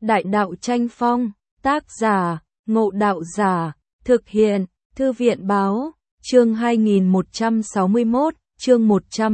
Đại đạo tranh phong, tác giả, Ngộ Đạo Giả, thực hiện, Thư viện báo, chương 2161, chương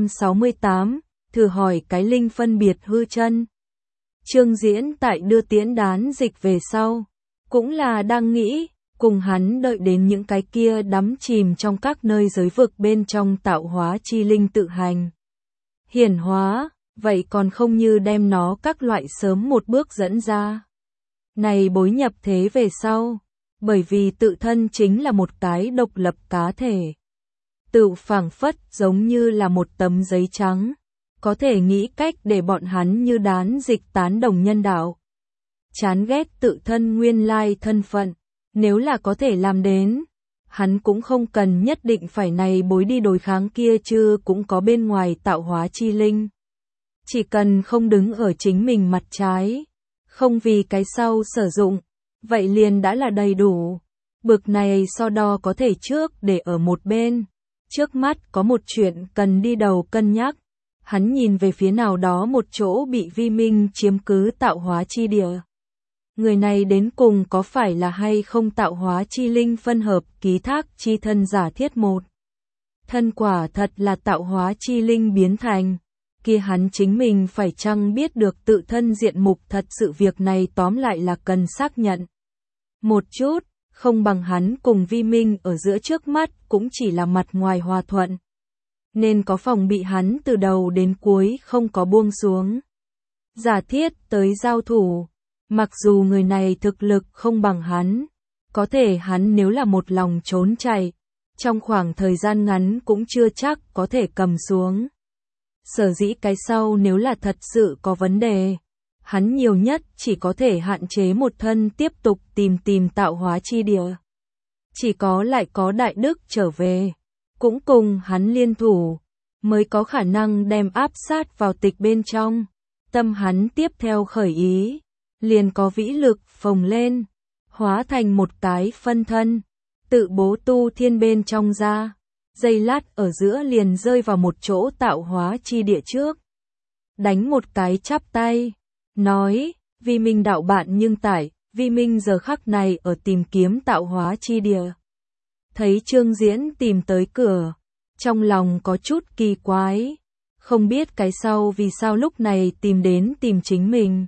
168, thử hỏi cái linh phân biệt hư chân. Trương Diễn tại đưa Tiễn Đán Dịch về sau, cũng là đang nghĩ, cùng hắn đợi đến những cái kia đắm chìm trong các nơi giới vực bên trong tạo hóa chi linh tự hành hiển hóa, vậy còn không như đem nó các loại sớm một bước dẫn ra. Này bối nhập thế về sau, bởi vì tự thân chính là một cái độc lập cá thể. Tự phảng phất giống như là một tấm giấy trắng, có thể nghĩ cách để bọn hắn như Đán Dịch tán đồng nhân đạo. Chán ghét tự thân nguyên lai thân phận, nếu là có thể làm đến, hắn cũng không cần nhất định phải này bối đi đối kháng kia chứ cũng có bên ngoài tạo hóa chi linh. Chỉ cần không đứng ở chính mình mặt trái, không vì cái sau sử dụng, vậy liền đã là đầy đủ. Bực này so đo có thể trước để ở một bên. Trước mắt có một chuyện cần đi đầu cân nhắc. Hắn nhìn về phía nào đó một chỗ bị Vi Minh chiếm cứ tạo hóa chi địa. Người này đến cùng có phải là hay không tạo hóa chi linh phân hợp ký thác chi thân giả thiết một. Thân quả thật là tạo hóa chi linh biến thành. Kia hắn chính mình phải chăng biết được tự thân diện mục thật sự việc này tóm lại là cần xác nhận. Một chút, không bằng hắn cùng Vi Minh ở giữa trước mắt cũng chỉ là mặt ngoài hòa thuận. Nên có phòng bị hắn từ đầu đến cuối không có buông xuống. Giả thiết tới giao thủ, mặc dù người này thực lực không bằng hắn, có thể hắn nếu là một lòng trốn chạy, trong khoảng thời gian ngắn cũng chưa chắc có thể cầm xuống. Sở dĩ cái sau nếu là thật sự có vấn đề, hắn nhiều nhất chỉ có thể hạn chế một thân tiếp tục tìm tạo hóa chi địa. Chỉ có lại có đại đức trở về, cũng cùng hắn liên thủ, mới có khả năng đem áp sát vào tịch bên trong. Tâm hắn tiếp theo khởi ý, liền có vĩ lực phồng lên, hóa thành một cái phân thân, tự bố tu thiên bên trong ra. Giây lát ở giữa liền rơi vào một chỗ tạo hóa chi địa trước. Đánh một cái chắp tay, nói, Vi Minh đạo bạn nhưng tại, Vi Minh giờ khắc này ở tìm kiếm tạo hóa chi địa. Thấy Trương Diễn tìm tới cửa, trong lòng có chút kỳ quái, không biết cái sau vì sao lúc này tìm chính mình.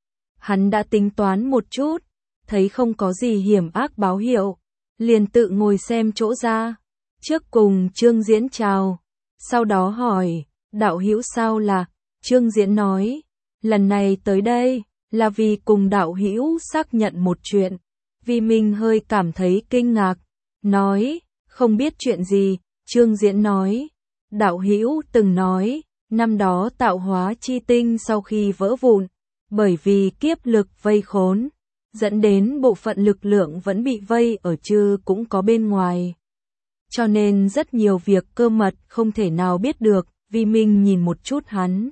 Hắn đã tính toán một chút, thấy không có gì hiểm ác báo hiệu, liền tự ngồi xem chỗ ra. Trước cùng Trương Diễn chào, sau đó hỏi, đạo hữu sao là, Trương Diễn nói, lần này tới đây, là vì cùng đạo hữu xác nhận một chuyện. Vi Minh hơi cảm thấy kinh ngạc, nói, không biết chuyện gì, Trương Diễn nói, đạo hữu từng nói, năm đó tạo hóa chi tinh sau khi vỡ vụn, bởi vì kiếp lực vây khốn, dẫn đến bộ phận lực lượng vẫn bị vây ở chứ cũng có bên ngoài. Cho nên rất nhiều việc cơ mật không thể nào biết được. Vi Minh nhìn một chút hắn,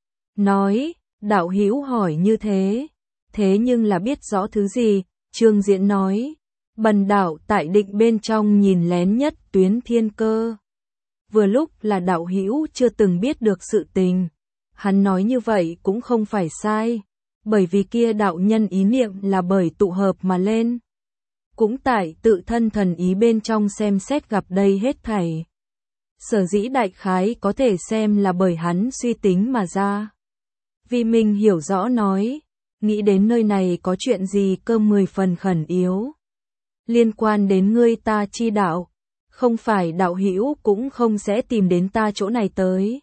nói, đạo hữu hỏi như thế nhưng là biết rõ thứ gì? Trương Diễn nói, bần đạo tại định bên trong nhìn lén nhất tuyến thiên cơ. Vừa lúc là đạo hữu chưa từng biết được sự tình. Hắn nói như vậy cũng không phải sai, bởi vì kia đạo nhân ý niệm là bởi tụ hợp mà lên. Cũng tại tự thân thần ý bên trong xem xét gặp đây hết thảy. Sở dĩ đại khái có thể xem là bởi hắn suy tính mà ra. Vi Minh hiểu rõ nói, nghĩ đến nơi này có chuyện gì cơ 10 phần khẩn yếu. Liên quan đến ngươi ta chi đạo, không phải đạo hữu cũng không sẽ tìm đến ta chỗ này tới.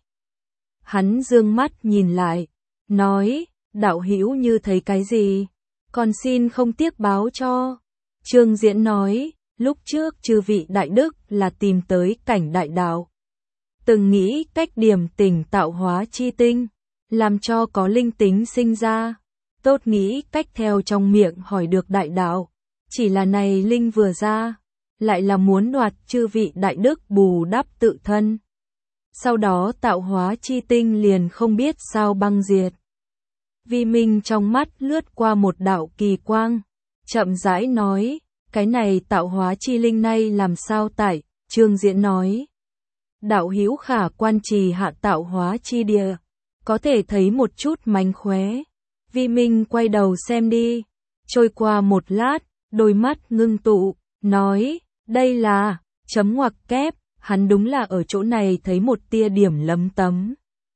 Hắn dương mắt nhìn lại, nói, đạo hữu như thấy cái gì, còn xin không tiếc báo cho. Trương Diễn nói, lúc trước chư vị đại đức là tìm tới cảnh đại đạo. Từng nghĩ cách điểm tỉnh tạo hóa chi tinh, làm cho có linh tính sinh ra. Tốt nghĩ cách theo trong miệng hỏi được đại đạo. Chỉ là này linh vừa ra, lại là muốn đoạt chư vị đại đức bù đắp tự thân. Sau đó tạo hóa chi tinh liền không biết sao băng diệt. Vi Minh trong mắt lướt qua một đạo kỳ quang, chậm rãi nói, cái này tạo hóa chi linh này làm sao tại, Trương Diễn nói. Đạo hữu khả quan trì hạ tạo hóa chi địa, có thể thấy một chút mánh khóe. Vi Minh quay đầu xem đi. Trôi qua một lát, đôi mắt ngưng tụ, nói, đây là, chấm ngoặc kép, hắn đúng là ở chỗ này thấy một tia điểm lấm tấm.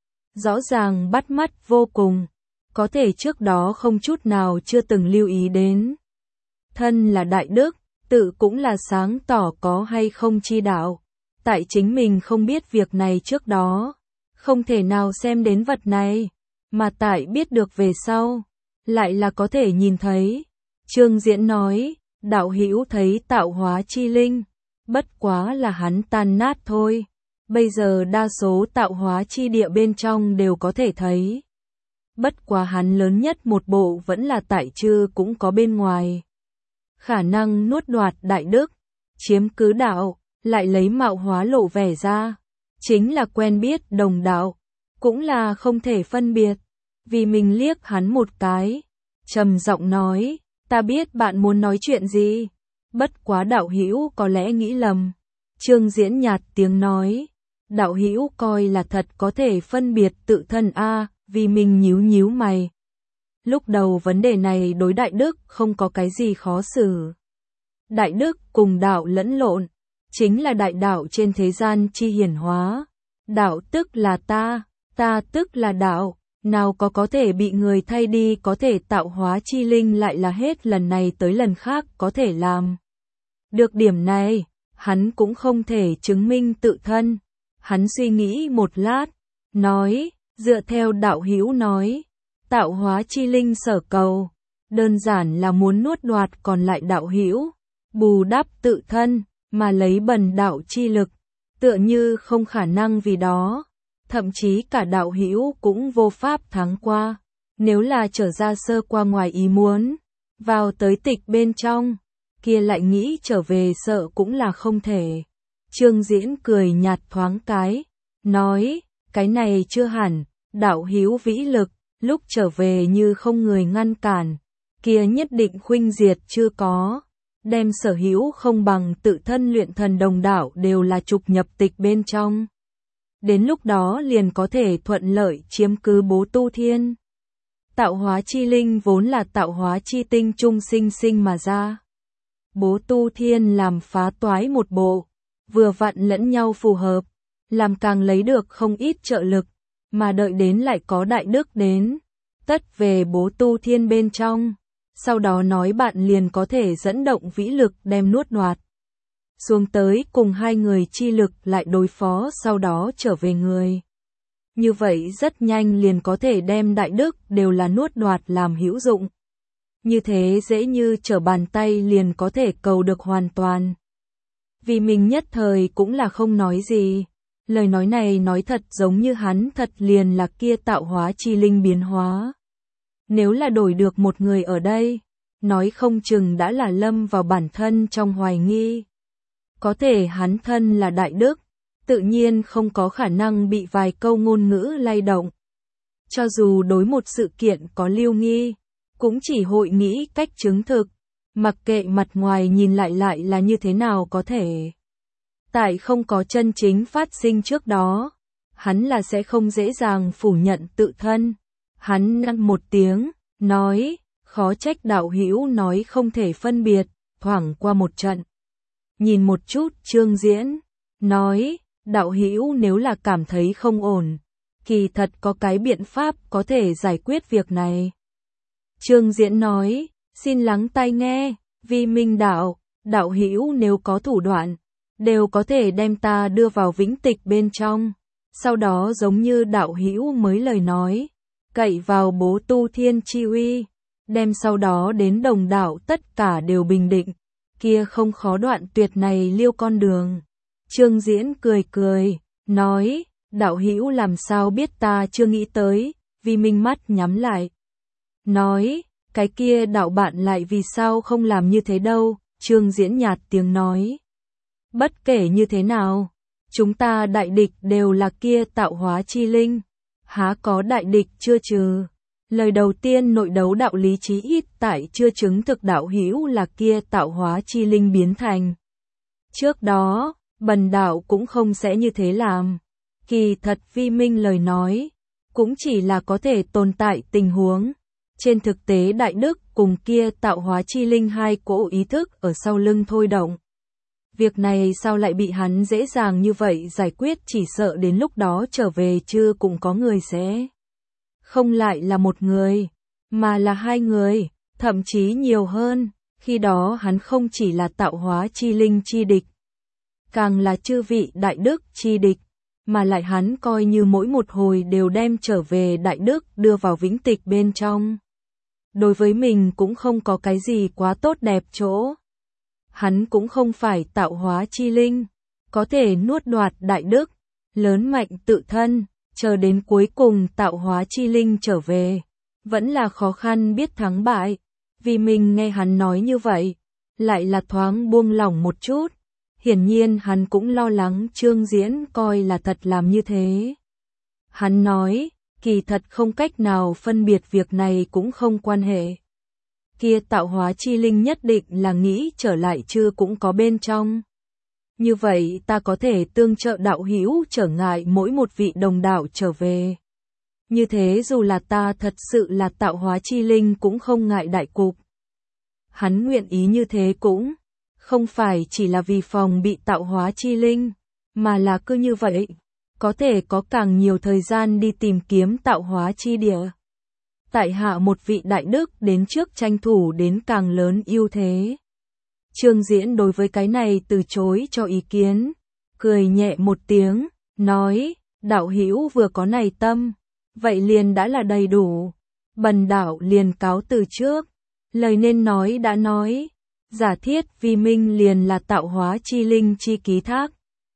Rõ ràng bắt mắt vô cùng, có thể trước đó không chút nào chưa từng lưu ý đến. Thân là đại đức, tự cũng là sáng tỏ có hay không chi đạo. Tại chính mình không biết việc này trước đó, không thể nào xem đến vật này, mà tại biết được về sau, lại là có thể nhìn thấy. Trương Diễn nói, đạo hữu thấy tạo hóa chi linh, bất quá là hắn tan nát thôi. Bây giờ đa số tạo hóa chi địa bên trong đều có thể thấy. Bất quá hắn lớn nhất một bộ vẫn là tại chư cũng có bên ngoài. Khả năng nuốt đoạt đại đức, chiếm cứ đạo, lại lấy mạo hóa lộ vẻ ra. Chính là quen biết đồng đạo, cũng là không thể phân biệt. Vì mình liếc hắn một cái, trầm giọng nói, ta biết bạn muốn nói chuyện gì, bất quá đạo hữu có lẽ nghĩ lầm. Trương Diễn nhạt tiếng nói, đạo hữu coi là thật có thể phân biệt tự thân a. Vì mình nhíu nhíu mày. Lúc đầu vấn đề này đối đại đức không có cái gì khó xử. Đại đức cùng đạo lẫn lộn, chính là đại đạo trên thế gian chi hiển hóa. Đạo tức là ta tức là đạo, nào có thể bị người thay đi, có thể tạo hóa chi linh lại là hết lần này tới lần khác có thể làm. Được điểm này, hắn cũng không thể chứng minh tự thân. Hắn suy nghĩ một lát, nói, dựa theo đạo hữu nói, tạo hóa chi linh sở cầu, đơn giản là muốn nuốt đoạt còn lại đạo hữu, bù đắp tự thân, mà lấy bần đạo chi lực, tựa như không khả năng vì đó, thậm chí cả đạo hữu cũng vô pháp thắng qua, nếu là trở ra sơ qua ngoài ý muốn, vào tới tịch bên trong, kia lại nghĩ trở về sợ cũng là không thể. Trương Diễn cười nhạt thoáng cái, nói, cái này chưa hẳn, đạo hữu vĩ lực, lúc trở về như không người ngăn cản, kia nhất định khuynh diệt chưa có, đem sở hữu không bằng tự thân luyện thần đồng đạo đều là trục nhập tịch bên trong. Đến lúc đó liền có thể thuận lợi chiếm cứ Bố Tu Thiên. Tạo hóa chi linh vốn là tạo hóa chi tinh trung sinh sinh mà ra. Bố Tu Thiên làm phá toái một bộ, vừa vặn lẫn nhau phù hợp, làm càng lấy được không ít trợ lực, mà đợi đến lại có đại đức đến, tất về Bố Tu Thiên bên trong, sau đó nói bạn liền có thể dẫn động vĩ lực đem nuốt đoạt. Xuống tới cùng hai người chi lực lại đối phó sau đó trở về người. Như vậy rất nhanh liền có thể đem đại đức đều là nuốt đoạt làm hữu dụng. Như thế dễ như trở bàn tay liền có thể cầu được hoàn toàn. Vì mình nhất thời cũng là không nói gì. Lời nói này nói thật giống như hắn thật liền là kia tạo hóa chi linh biến hóa. Nếu là đổi được một người ở đây, nói không chừng đã là lâm vào bản thân trong hoài nghi. Có thể hắn thân là đại đức, tự nhiên không có khả năng bị vài câu ngôn ngữ lay động. Cho dù đối một sự kiện có lưu nghi, cũng chỉ hội nghĩ cách chứng thực, mặc kệ mặt ngoài nhìn lại là như thế nào có thể. Tại không có chân chính phát sinh trước đó, hắn là sẽ không dễ dàng phủ nhận tự thân. Hắn ngăn một tiếng, nói, khó trách đạo hữu nói không thể phân biệt, thoảng qua một trận. Nhìn một chút Trương Diễn, nói, đạo hữu nếu là cảm thấy không ổn, kỳ thật có cái biện pháp có thể giải quyết việc này. Trương Diễn nói, xin lắng tai nghe, vì minh đạo, đạo hữu nếu có thủ đoạn, đều có thể đem ta đưa vào vĩnh tịch bên trong, sau đó giống như đạo hữu mới lời nói, cậy vào Bố Tu Thiên chi uy, đem sau đó đến đồng đạo tất cả đều bình định, kia không khó đoạn tuyệt này liêu con đường. Trương Diễn cười cười, nói, đạo hữu làm sao biết ta chưa nghĩ tới, vì minh mắt nhắm lại. Nói, cái kia đạo bạn lại vì sao không làm như thế đâu, Trương Diễn nhạt tiếng nói. Bất kể như thế nào, chúng ta đại địch đều là kia tạo hóa chi linh, há có đại địch chưa trừ. Lời đầu tiên nội đấu đạo lý chí ít tại chưa chứng thực đạo hữu là kia tạo hóa chi linh biến thành. Trước đó, bần đạo cũng không sẽ như thế làm. Kỳ thật vi minh lời nói, cũng chỉ là có thể tồn tại tình huống. Trên thực tế Đại Đức cùng kia tạo hóa chi linh hai cỗ ý thức ở sau lưng thôi động. Việc này sao lại bị hắn dễ dàng như vậy giải quyết, chỉ sợ đến lúc đó trở về chưa cũng có người sẽ. Không lại là một người, mà là hai người, thậm chí nhiều hơn, khi đó hắn không chỉ là tạo hóa chi linh chi địch, càng là chư vị Đại Đức chi địch, mà lại hắn coi như mỗi một hồi đều đem trở về Đại Đức đưa vào vĩnh tịch bên trong. Đối với mình cũng không có cái gì quá tốt đẹp chỗ. Hắn cũng không phải tạo hóa chi linh, có thể nuốt đoạt Đại Đức, lớn mạnh tự thân, chờ đến cuối cùng tạo hóa chi linh trở về. Vẫn là khó khăn biết thắng bại, vì mình nghe hắn nói như vậy, lại là thoáng buông lỏng một chút. Hiển nhiên hắn cũng lo lắng Trương Diễn coi là thật làm như thế. Hắn nói, kỳ thật không cách nào phân biệt việc này cũng không quan hệ. Kia tạo hóa chi linh nhất định là nghĩ trở lại chưa cũng có bên trong. Như vậy ta có thể tương trợ đạo hữu trở ngại mỗi một vị đồng đạo trở về. Như thế dù là ta thật sự là tạo hóa chi linh cũng không ngại đại cục. Hắn nguyện ý như thế cũng không phải chỉ là vì phòng bị tạo hóa chi linh, mà là cứ như vậy, có thể có càng nhiều thời gian đi tìm kiếm tạo hóa chi địa. Tại hạ một vị Đại Đức đến trước tranh thủ đến càng lớn ưu thế. Trương Diễn đối với cái này từ chối cho ý kiến, cười nhẹ một tiếng, nói, đạo hữu vừa có này tâm, vậy liền đã là đầy đủ. Bần đạo liền cáo từ trước, lời nên nói đã nói, giả thiết vi minh liền là tạo hóa chi linh chi ký thác.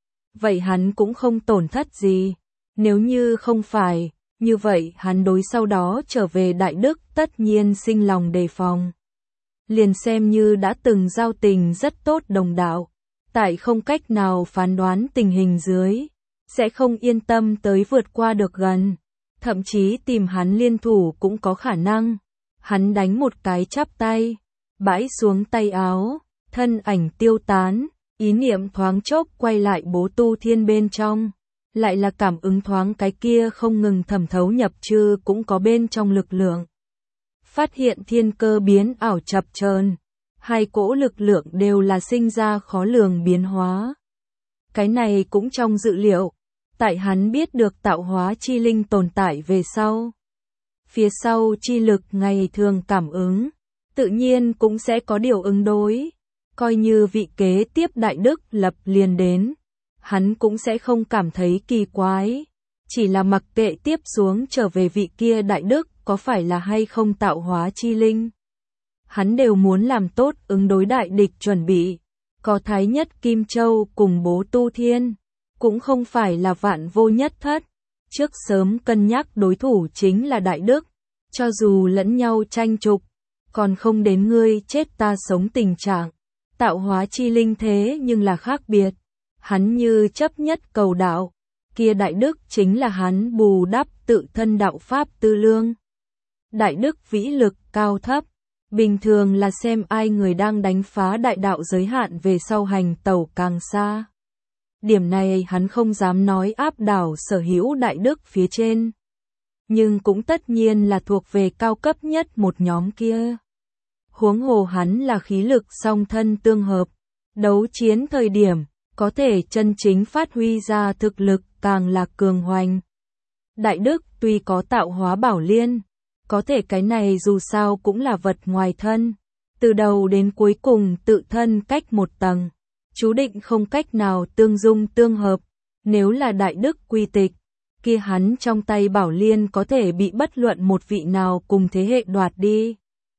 Vậy hắn cũng không tổn thất gì, nếu như không phải, như vậy hắn đối sau đó trở về Đại Đức tất nhiên sinh lòng đề phòng. Liền xem như đã từng giao tình rất tốt đồng đạo, tại không cách nào phán đoán tình hình dưới, sẽ không yên tâm tới vượt qua được gần, thậm chí tìm hắn liên thủ cũng có khả năng. Hắn đánh một cái chắp tay, bãi xuống tay áo, thân ảnh tiêu tán, ý niệm thoáng chốc quay lại Bố Tu Thiên bên trong, lại là cảm ứng thoáng cái kia không ngừng thẩm thấu nhập chư cũng có bên trong lực lượng. Phát hiện thiên cơ biến ảo chập chờn, hai cỗ lực lượng đều là sinh ra khó lường biến hóa. Cái này cũng trong dự liệu, tại hắn biết được tạo hóa chi linh tồn tại về sau. Phía sau chi lực ngày thường cảm ứng, tự nhiên cũng sẽ có điều ứng đối, coi như vị kế tiếp Đại Đức lập liền đến, hắn cũng sẽ không cảm thấy kỳ quái, chỉ là mặc kệ tiếp xuống trở về vị kia Đại Đức có phải là hay không tạo hóa chi linh. Hắn đều muốn làm tốt ứng đối đại địch chuẩn bị, có Thái Nhất Kim Châu cùng Bố Tu Thiên, cũng không phải là vạn vô nhất thất, trước sớm cân nhắc đối thủ chính là Đại Đức, cho dù lẫn nhau tranh trục, còn không đến ngươi chết ta sống tình trạng. Tạo hóa chi linh thế nhưng là khác biệt, hắn như chấp nhất cầu đạo, kia Đại Đức chính là hắn bù đắp tự thân đạo pháp tư lương. Đại Đức vĩ lực cao thấp, bình thường là xem ai người đang đánh phá đại đạo giới hạn về sau hành tẩu càng xa. Điểm này hắn không dám nói áp đảo sở hữu Đại Đức phía trên, nhưng cũng tất nhiên là thuộc về cao cấp nhất một nhóm kia. Huống hồ hắn là khí lực song thân tương hợp, đấu chiến thời điểm, có thể chân chính phát huy ra thực lực càng là cường hoành. Đại Đức tuy có tạo hóa bảo liên, có thể cái này dù sao cũng là vật ngoài thân, từ đầu đến cuối cùng tự thân cách một tầng, chú định không cách nào tương dung tương hợp. Nếu là Đại Đức quy tịch, kia hắn trong tay bảo liên có thể bị bất luận một vị nào cùng thế hệ đoạt đi.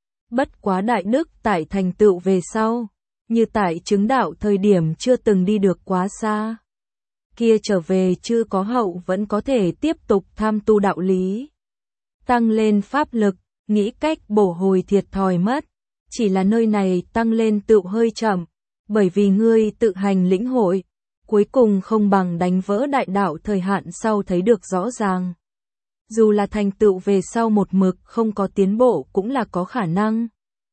Bất quá Đại Đức tại thành tựu về sau, như tại chứng đạo thời điểm chưa từng đi được quá xa. Kia trở về chưa có hậu vẫn có thể tiếp tục tham tu đạo lý. Tăng lên pháp lực, nghĩ cách bổ hồi thiệt thòi mất. Chỉ là nơi này tăng lên tựu hơi chậm, bởi vì ngươi tự hành lĩnh hội, cuối cùng không bằng đánh vỡ đại đạo thời hạn sau thấy được rõ ràng. Dù là thành tựu về sau một mực không có tiến bộ cũng là có khả năng.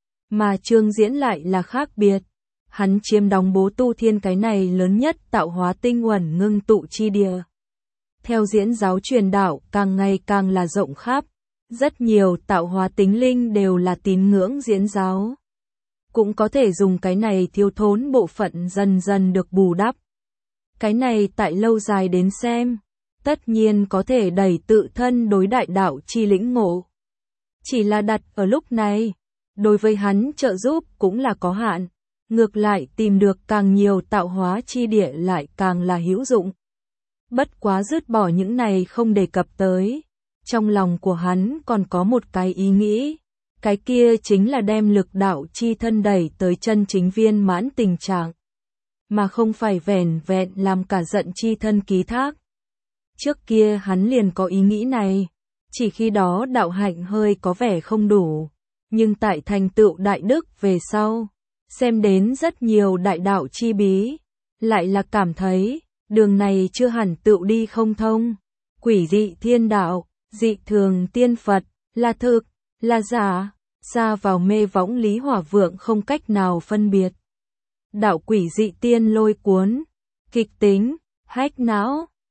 Mà Trương Diễn lại là khác biệt. Hắn chiếm đóng Bố Tu Thiên cái này lớn nhất tạo hóa tinh uẩn ngưng tụ chi địa. Theo diễn giáo truyền đạo càng ngày càng là rộng khắp, Rất nhiều tạo hóa tính linh đều là tín ngưỡng diễn giáo. Cũng có thể dùng cái này thiếu thốn bộ phận dần dần được bù đắp. Cái này tại lâu dài đến xem, tất nhiên có thể đẩy tự thân đối đại đạo chi lĩnh ngộ. Chỉ là đặt ở lúc này, đối với hắn trợ giúp cũng là có hạn, ngược lại tìm được càng nhiều tạo hóa chi địa lại càng là hữu dụng. Bất quá dứt bỏ những này không đề cập tới, trong lòng của hắn còn có một cái ý nghĩ, cái kia chính là đem lực đạo chi thân đẩy tới chân chính viên mãn tình trạng, mà không phải vẻn vẹn làm cả giận chi thân ký thác. Trước kia hắn liền có ý nghĩ này, chỉ khi đó đạo hạnh hơi có vẻ không đủ, nhưng tại thành tựu đại đức về sau, xem đến rất nhiều đại đạo chi bí, lại là cảm thấy, đường này chưa hẳn tựu đi không thông. Quỷ dị thiên đạo, dị thường tiên Phật, là thực, là giả, xa vào mê võng Lý Hỏa Vượng không cách nào phân biệt. Đạo quỷ dị tiên lôi cuốn, kịch tính, hách não.